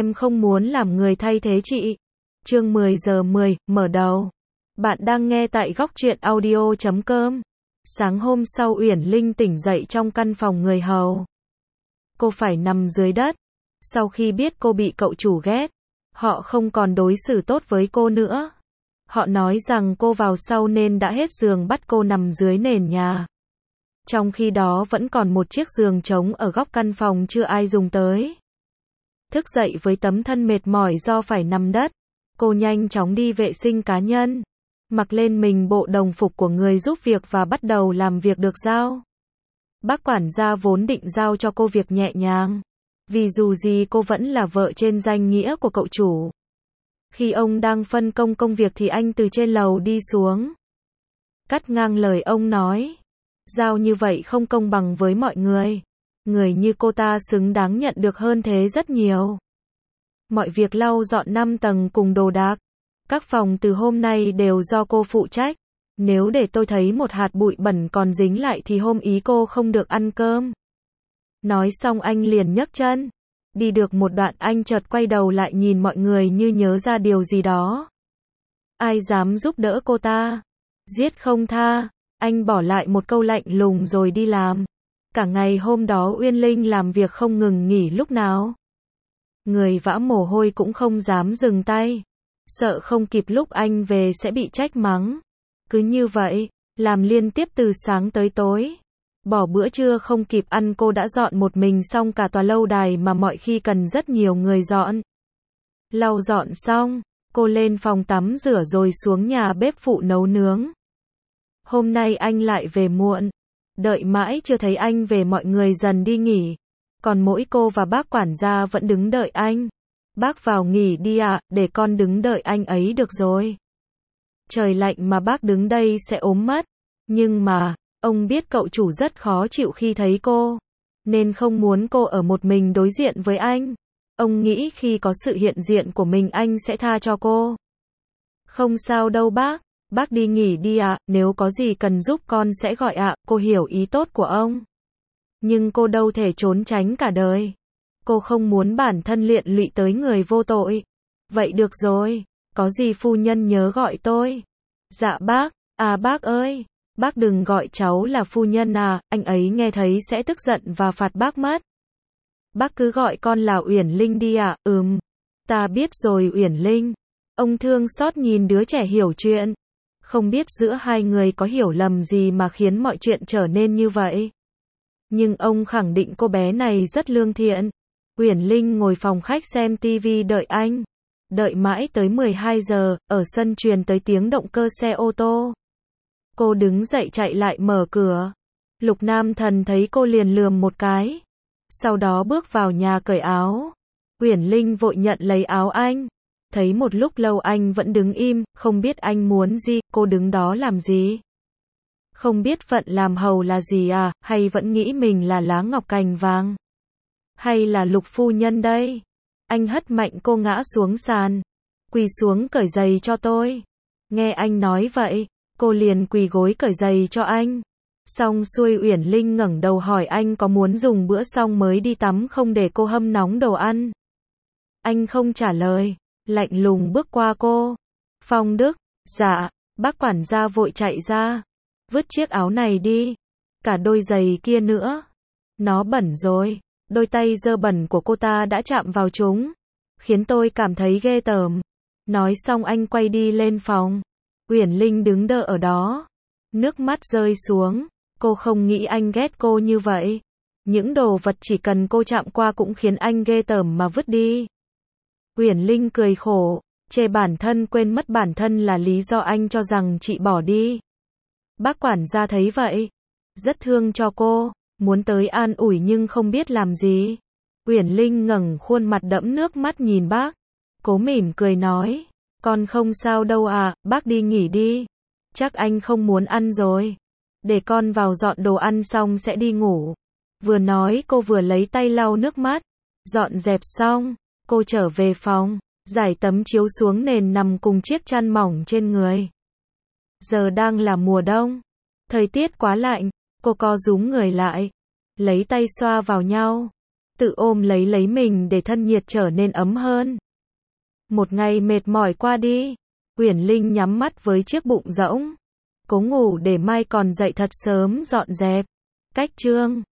Em không muốn làm người thay thế chị. Chương 10 giờ 10, mở đầu. Bạn đang nghe tại góc truyện audio.com. Sáng hôm sau Uyển Linh tỉnh dậy trong căn phòng người hầu. Cô phải nằm dưới đất. Sau khi biết cô bị cậu chủ ghét, họ không còn đối xử tốt với cô nữa. Họ nói rằng cô vào sau nên đã hết giường bắt cô nằm dưới nền nhà. Trong khi đó vẫn còn một chiếc giường trống ở góc căn phòng chưa ai dùng tới. Thức dậy với tấm thân mệt mỏi do phải nằm đất, cô nhanh chóng đi vệ sinh cá nhân, mặc lên mình bộ đồng phục của người giúp việc và bắt đầu làm việc được giao. Bác quản gia vốn định giao cho cô việc nhẹ nhàng, vì dù gì cô vẫn là vợ trên danh nghĩa của cậu chủ. Khi ông đang phân công công việc thì anh từ trên lầu đi xuống, cắt ngang lời ông nói. Giao như vậy không công bằng với mọi người. Người như cô ta xứng đáng nhận được hơn thế rất nhiều. Mọi việc lau dọn 5 tầng cùng đồ đạc, các phòng từ hôm nay đều do cô phụ trách. Nếu để tôi thấy một hạt bụi bẩn còn dính lại thì hôm ý cô không được ăn cơm. Nói xong anh liền nhấc chân. Đi được một đoạn anh chợt quay đầu lại nhìn mọi người như nhớ ra điều gì đó. Ai dám giúp đỡ cô ta? Giết không tha. Anh bỏ lại một câu lạnh lùng rồi đi làm. Cả ngày hôm đó Uyên Linh làm việc không ngừng nghỉ lúc nào. Người vã mồ hôi cũng không dám dừng tay. Sợ không kịp lúc anh về sẽ bị trách mắng. Cứ như vậy, làm liên tiếp từ sáng tới tối. Bỏ bữa trưa không kịp ăn cô đã dọn một mình xong cả tòa lâu đài mà mọi khi cần rất nhiều người dọn. Lau dọn xong, cô lên phòng tắm rửa rồi xuống nhà bếp phụ nấu nướng. Hôm nay anh lại về muộn. Đợi mãi chưa thấy anh về mọi người dần đi nghỉ. Còn mỗi cô và bác quản gia vẫn đứng đợi anh. Bác vào nghỉ đi ạ, để con đứng đợi anh ấy được rồi. Trời lạnh mà bác đứng đây sẽ ốm mất. Nhưng mà, ông biết cậu chủ rất khó chịu khi thấy cô. Nên không muốn cô ở một mình đối diện với anh. Ông nghĩ khi có sự hiện diện của mình anh sẽ tha cho cô. Không sao đâu bác. Bác đi nghỉ đi ạ, nếu có gì cần giúp con sẽ gọi ạ, cô hiểu ý tốt của ông. Nhưng cô đâu thể trốn tránh cả đời. Cô không muốn bản thân liên lụy tới người vô tội. Vậy được rồi, có gì phu nhân nhớ gọi tôi. Dạ bác, à bác ơi, bác đừng gọi cháu là phu nhân à, anh ấy nghe thấy sẽ tức giận và phạt bác mất. Bác cứ gọi con là Uyển Linh đi ạ, ta biết rồi Uyển Linh. Ông thương xót nhìn đứa trẻ hiểu chuyện. Không biết giữa hai người có hiểu lầm gì mà khiến mọi chuyện trở nên như vậy. Nhưng ông khẳng định cô bé này rất lương thiện. Uyển Linh ngồi phòng khách xem tivi đợi anh. Đợi mãi tới 12 giờ, ở sân truyền tới tiếng động cơ xe ô tô. Cô đứng dậy chạy lại mở cửa. Lục Nam Thần thấy cô liền lườm một cái. Sau đó bước vào nhà cởi áo. Uyển Linh vội nhận lấy áo anh. Thấy một lúc lâu anh vẫn đứng im, không biết anh muốn gì, cô đứng đó làm gì? Không biết phận làm hầu là gì à, hay vẫn nghĩ mình là lá ngọc cành vàng? Hay là Lục phu nhân đây? Anh hất mạnh cô ngã xuống sàn. Quỳ xuống cởi giày cho tôi. Nghe anh nói vậy, cô liền quỳ gối cởi giày cho anh. Xong xuôi Uyển Linh ngẩng đầu hỏi anh có muốn dùng bữa xong mới đi tắm không để cô hâm nóng đồ ăn. Anh không trả lời. Lạnh lùng bước qua cô. Phong Đức, dạ, bác quản gia vội chạy ra. Vứt chiếc áo này đi. Cả đôi giày kia nữa. Nó bẩn rồi. Đôi tay dơ bẩn của cô ta đã chạm vào chúng. Khiến tôi cảm thấy ghê tởm. Nói xong anh quay đi lên phòng. Uyển Linh đứng đợi ở đó. Nước mắt rơi xuống. Cô không nghĩ anh ghét cô như vậy. Những đồ vật chỉ cần cô chạm qua cũng khiến anh ghê tởm mà vứt đi. Uyển Linh cười khổ, chê bản thân quên mất bản thân là lý do anh cho rằng chị bỏ đi. Bác quản gia thấy vậy, rất thương cho cô, muốn tới an ủi nhưng không biết làm gì. Uyển Linh ngẩng khuôn mặt đẫm nước mắt nhìn bác, cố mỉm cười nói, con không sao đâu à, bác đi nghỉ đi. Chắc anh không muốn ăn rồi. Để con vào dọn đồ ăn xong sẽ đi ngủ. Vừa nói cô vừa lấy tay lau nước mắt, dọn dẹp xong. Cô trở về phòng, giải tấm chiếu xuống nền nằm cùng chiếc chăn mỏng trên người. Giờ đang là mùa đông. Thời tiết quá lạnh, cô co rúm người lại. Lấy tay xoa vào nhau. tự ôm lấy mình để thân nhiệt trở nên ấm hơn. Một ngày mệt mỏi qua đi, Uyển Linh nhắm mắt với chiếc bụng rỗng. Cố ngủ để mai còn dậy thật sớm dọn dẹp. Cách chương